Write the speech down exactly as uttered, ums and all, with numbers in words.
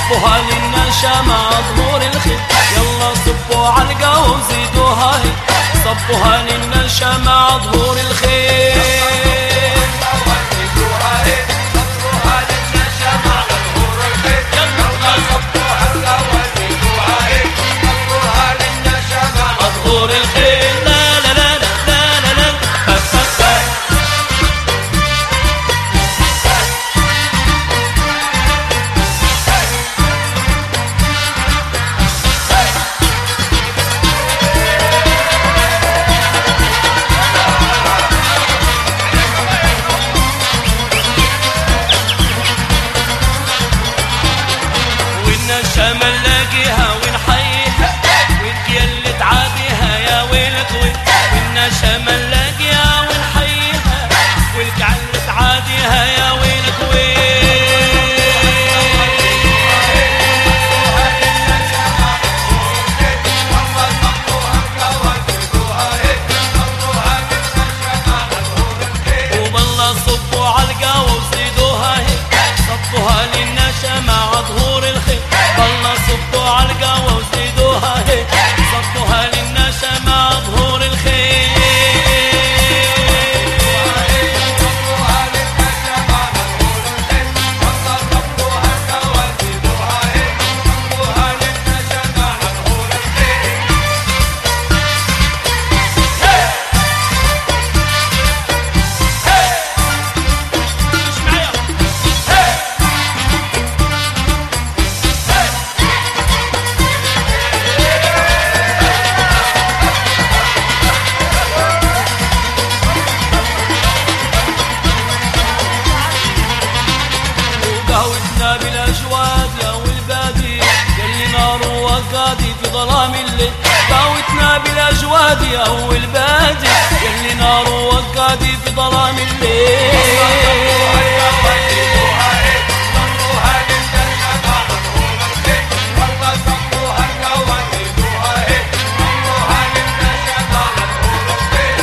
صبوها لنا شمع ظهور الخير، يلا صبوا علقة وزيدوها هي، صبوها لنا شمع ظهور الخير. شمال لاقيها ونحييها وانت يلي تعاديها يا ويلك وين، وإنا شمال لاقيها ونحييها وانت يلي تعاديها يا ويلك وين. وبالله صبوا علقة وزيدوها هيك، صبوها لنا شمع ظهور الخير، والله صبوا علقة وزيدوها هيك، صبوها لنا شمع ظهور الخير. قهوتنا بالاجواد يا والبادي يلي نار وقادي في ظلام الليل، قهوتنا بالاجواد يا والبادي يلي نار وقادي في ظلام الليل.